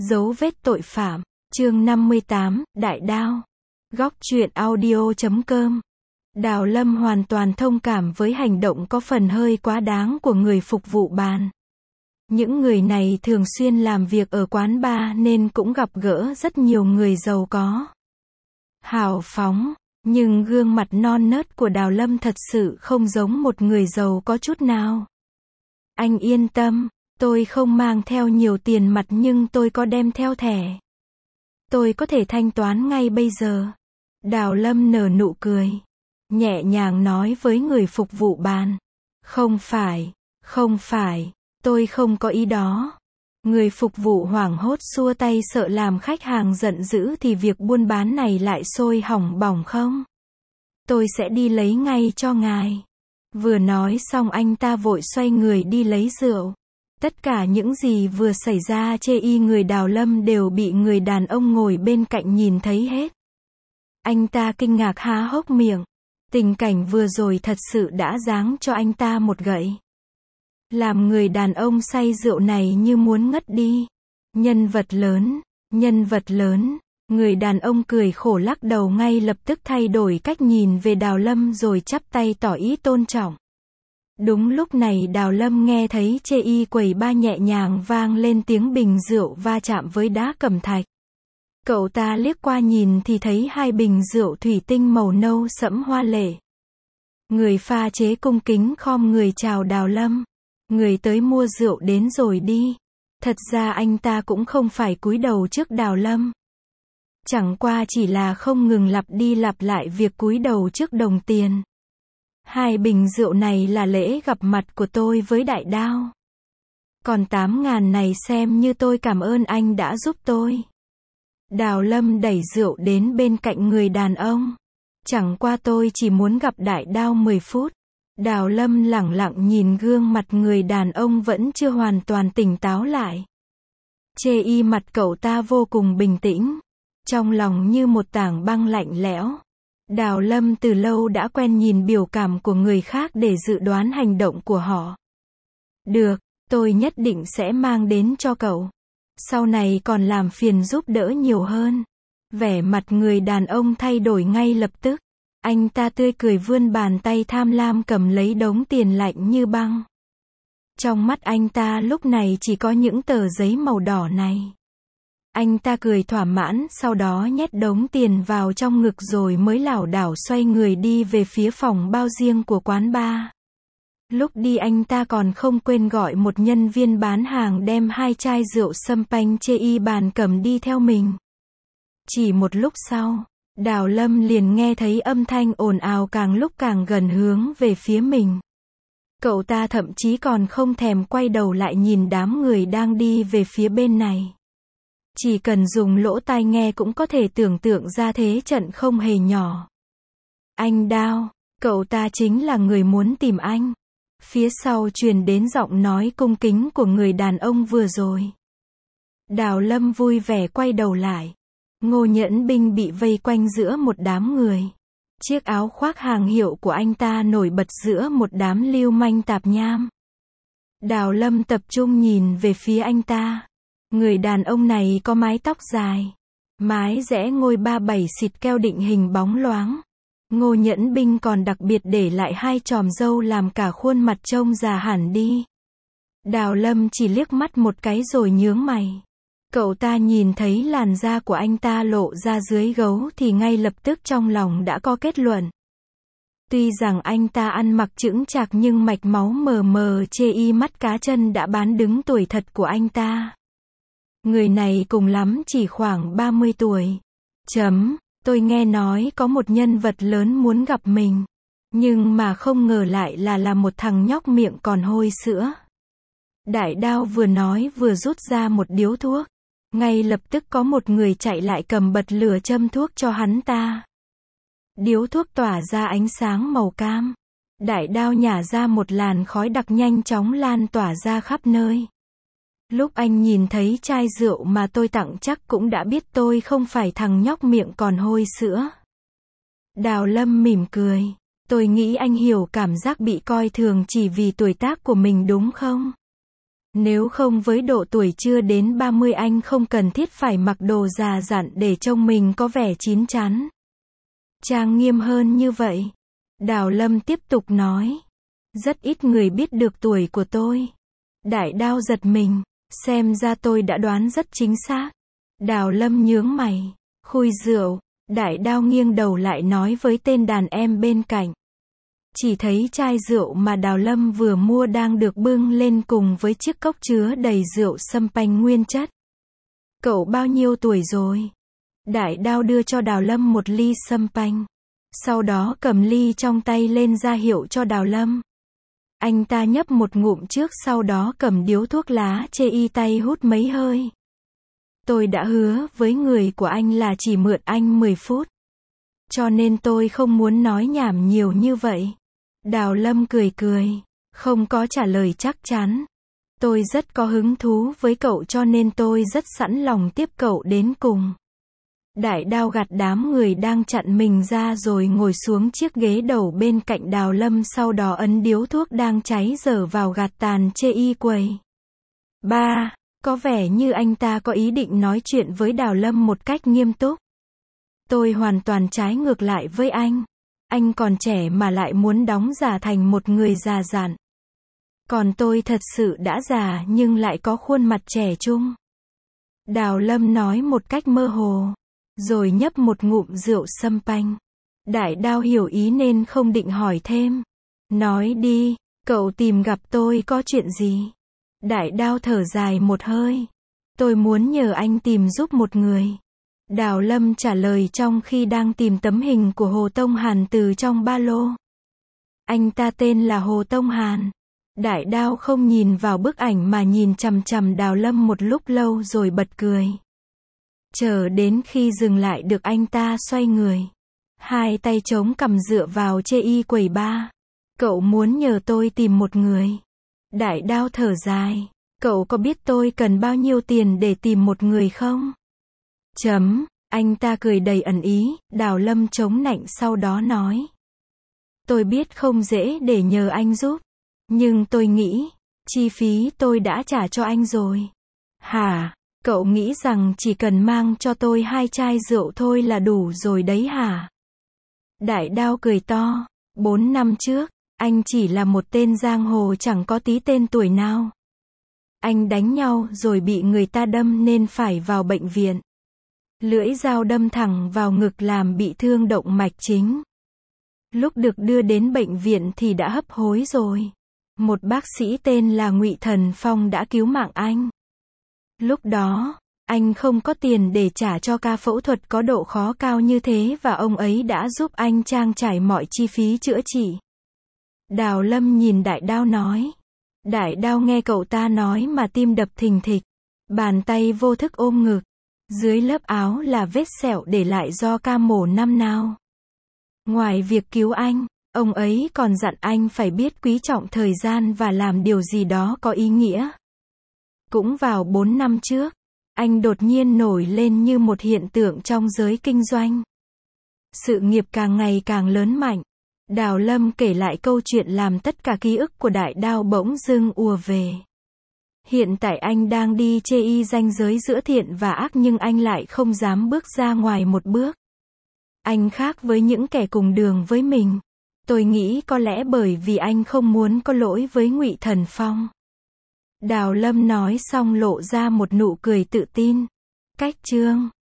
Dấu vết tội phạm, chương 58, Đại Đao. Góc truyện audio.com. Đào Lâm hoàn toàn thông cảm với hành động có phần hơi quá đáng của người phục vụ bàn. Những người này thường xuyên làm việc ở quán bar nên cũng gặp gỡ rất nhiều người giàu có, hào phóng, nhưng gương mặt non nớt của Đào Lâm thật sự không giống một người giàu có chút nào. Anh yên tâm, tôi không mang theo nhiều tiền mặt nhưng tôi có đem theo thẻ. Tôi có thể thanh toán ngay bây giờ. Đào Lâm nở nụ cười, nhẹ nhàng nói với người phục vụ bàn. Không phải, tôi không có ý đó. Người phục vụ hoảng hốt xua tay sợ làm khách hàng giận dữ thì việc buôn bán này lại sôi hỏng bỏng không? Tôi sẽ đi lấy ngay cho ngài. Vừa nói xong anh ta vội xoay người đi lấy rượu. Tất cả những gì vừa xảy ra chê y người Đào Lâm đều bị người đàn ông ngồi bên cạnh nhìn thấy hết. Anh ta kinh ngạc há hốc miệng. Tình cảnh vừa rồi thật sự đã giáng cho anh ta một gậy. Làm người đàn ông say rượu này như muốn ngất đi. Nhân vật lớn. Người đàn ông cười khổ lắc đầu ngay lập tức thay đổi cách nhìn về Đào Lâm rồi chắp tay tỏ ý tôn trọng. Đúng lúc này Đào Lâm nghe thấy chê y quầy ba nhẹ nhàng vang lên tiếng bình rượu va chạm với đá cẩm thạch. Cậu ta liếc qua nhìn thì thấy hai bình rượu thủy tinh màu nâu sẫm hoa lệ. Người pha chế cung kính khom người chào Đào Lâm. Người tới mua rượu đến rồi đi. Thật ra anh ta cũng không phải cúi đầu trước Đào Lâm. Chẳng qua chỉ là không ngừng lặp đi lặp lại việc cúi đầu trước đồng tiền. Hai bình rượu này là lễ gặp mặt của tôi với Đại Đao. Còn 8.000 này xem như tôi cảm ơn anh đã giúp tôi. Đào Lâm đẩy rượu đến bên cạnh người đàn ông. Chẳng qua tôi chỉ muốn gặp Đại Đao 10 phút. Đào Lâm lẳng lặng nhìn gương mặt người đàn ông vẫn chưa hoàn toàn tỉnh táo lại. Chê y mặt cậu ta vô cùng bình tĩnh. Trong lòng như một tảng băng lạnh lẽo. Đào Lâm từ lâu đã quen nhìn biểu cảm của người khác để dự đoán hành động của họ. Được, tôi nhất định sẽ mang đến cho cậu. Sau này còn làm phiền giúp đỡ nhiều hơn. Vẻ mặt người đàn ông thay đổi ngay lập tức. Anh ta tươi cười vươn bàn tay tham lam cầm lấy đống tiền lạnh như băng. Trong mắt anh ta lúc này chỉ có những tờ giấy màu đỏ này. Anh ta cười thỏa mãn, sau đó nhét đống tiền vào trong ngực rồi mới lảo đảo xoay người đi về phía phòng bao riêng của quán bar. Lúc đi anh ta còn không quên gọi một nhân viên bán hàng đem 2 chai rượu champagne chê y bàn cầm đi theo mình. Chỉ một lúc sau, Đào Lâm liền nghe thấy âm thanh ồn ào càng lúc càng gần hướng về phía mình. Cậu ta thậm chí còn không thèm quay đầu lại nhìn đám người đang đi về phía bên này. Chỉ cần dùng lỗ tai nghe cũng có thể tưởng tượng ra thế trận không hề nhỏ. Anh Đao, cậu ta chính là người muốn tìm anh. Phía sau truyền đến giọng nói cung kính của người đàn ông vừa rồi. Đào Lâm vui vẻ quay đầu lại. Ngô Nhẫn Binh bị vây quanh giữa một đám người. Chiếc áo khoác hàng hiệu của anh ta nổi bật giữa một đám lưu manh tạp nham. Đào Lâm tập trung nhìn về phía anh ta. Người đàn ông này có mái tóc dài, mái rẽ ngôi 37 xịt keo định hình bóng loáng. Ngô Nhẫn Binh còn đặc biệt để lại 2 chòm râu làm cả khuôn mặt trông già hẳn đi. Đào Lâm chỉ liếc mắt một cái rồi nhướng mày. Cậu ta nhìn thấy làn da của anh ta lộ ra dưới gấu thì ngay lập tức trong lòng đã có kết luận. Tuy rằng anh ta ăn mặc chững chạc nhưng mạch máu mờ mờ chê y mắt cá chân đã bán đứng tuổi thật của anh ta. Người này cùng lắm chỉ khoảng 30 tuổi. Tôi nghe nói có một nhân vật lớn muốn gặp mình. Nhưng mà không ngờ lại là một thằng nhóc miệng còn hôi sữa. Đại Đao vừa nói vừa rút ra một điếu thuốc. Ngay lập tức có một người chạy lại cầm bật lửa châm thuốc cho hắn ta. Điếu thuốc tỏa ra ánh sáng màu cam. Đại Đao nhả ra một làn khói đặc nhanh chóng lan tỏa ra khắp nơi. Lúc anh nhìn thấy chai rượu mà tôi tặng chắc cũng đã biết tôi không phải thằng nhóc miệng còn hôi sữa. Đào Lâm mỉm cười. Tôi nghĩ anh hiểu cảm giác bị coi thường chỉ vì tuổi tác của mình đúng không? Nếu không với độ tuổi chưa đến 30 anh không cần thiết phải mặc đồ già dặn để trông mình có vẻ chín chắn, trang nghiêm hơn như vậy. Đào Lâm tiếp tục nói. Rất ít người biết được tuổi của tôi. Đại Đao giật mình. Xem ra tôi đã đoán rất chính xác. Đào Lâm nhướng mày. Khui rượu. Đại Đao nghiêng đầu lại nói với tên đàn em bên cạnh. Chỉ thấy chai rượu mà Đào Lâm vừa mua đang được bưng lên cùng với chiếc cốc chứa đầy rượu sâm panh nguyên chất. Cậu bao nhiêu tuổi rồi? Đại Đao đưa cho Đào Lâm một ly sâm panh. Sau đó cầm ly trong tay lên ra hiệu cho Đào Lâm. Anh ta nhấp một ngụm trước sau đó cầm điếu thuốc lá chê y tay hút mấy hơi. Tôi đã hứa với người của anh là chỉ mượn anh 10 phút. Cho nên tôi không muốn nói nhảm nhiều như vậy. Đào Lâm cười cười. Không có trả lời chắc chắn. Tôi rất có hứng thú với cậu cho nên tôi rất sẵn lòng tiếp cậu đến cùng. Đại Đao gạt đám người đang chặn mình ra rồi ngồi xuống chiếc ghế đầu bên cạnh Đào Lâm sau đó ấn điếu thuốc đang cháy dở vào gạt tàn chê y quầy. Ba, có vẻ như anh ta có ý định nói chuyện với Đào Lâm một cách nghiêm túc. Tôi hoàn toàn trái ngược lại với anh. Anh còn trẻ mà lại muốn đóng giả thành một người già dặn. Còn tôi thật sự đã già nhưng lại có khuôn mặt trẻ trung. Đào Lâm nói một cách mơ hồ. Rồi nhấp một ngụm rượu sâm panh. Đại Đao hiểu ý nên không định hỏi thêm. Nói đi, cậu tìm gặp tôi có chuyện gì? Đại Đao thở dài một hơi. Tôi muốn nhờ anh tìm giúp một người. Đào Lâm trả lời trong khi đang tìm tấm hình của Hồ Tông Hàn từ trong ba lô. Anh ta tên là Hồ Tông Hàn. Đại Đao không nhìn vào bức ảnh mà nhìn chằm chằm Đào Lâm một lúc lâu rồi bật cười. Chờ đến khi dừng lại được anh ta xoay người. Hai tay chống cằm dựa vào chê y quầy ba. Cậu muốn nhờ tôi tìm một người. Đại Đao thở dài. Cậu có biết tôi cần bao nhiêu tiền để tìm một người không? Anh ta cười đầy ẩn ý. Đào Lâm chống nạnh sau đó nói. Tôi biết không dễ để nhờ anh giúp. Nhưng tôi nghĩ, chi phí tôi đã trả cho anh rồi. Hả? Cậu nghĩ rằng chỉ cần mang cho tôi 2 chai rượu thôi là đủ rồi đấy hả? Đại Đao cười to. 4 năm trước, anh chỉ là một tên giang hồ chẳng có tí tên tuổi nào. Anh đánh nhau rồi bị người ta đâm nên phải vào bệnh viện. Lưỡi dao đâm thẳng vào ngực làm bị thương động mạch chính. Lúc được đưa đến bệnh viện thì đã hấp hối rồi. Một bác sĩ tên là Ngụy Thần Phong đã cứu mạng anh. Lúc đó, anh không có tiền để trả cho ca phẫu thuật có độ khó cao như thế và ông ấy đã giúp anh trang trải mọi chi phí chữa trị. Đào Lâm nhìn Đại Đao nói. Đại Đao nghe cậu ta nói mà tim đập thình thịch. Bàn tay vô thức ôm ngực. Dưới lớp áo là vết sẹo để lại do ca mổ năm nào. Ngoài việc cứu anh, ông ấy còn dặn anh phải biết quý trọng thời gian và làm điều gì đó có ý nghĩa. Cũng vào 4 năm trước, anh đột nhiên nổi lên như một hiện tượng trong giới kinh doanh. Sự nghiệp càng ngày càng lớn mạnh. Đào Lâm kể lại câu chuyện làm tất cả ký ức của Đại Đao bỗng dưng ùa về. Hiện tại anh đang đi chê y ranh giới giữa thiện và ác nhưng anh lại không dám bước ra ngoài một bước. Anh khác với những kẻ cùng đường với mình. Tôi nghĩ có lẽ bởi vì anh không muốn có lỗi với Ngụy Thần Phong. Đào Lâm nói xong lộ ra một nụ cười tự tin. Cách chương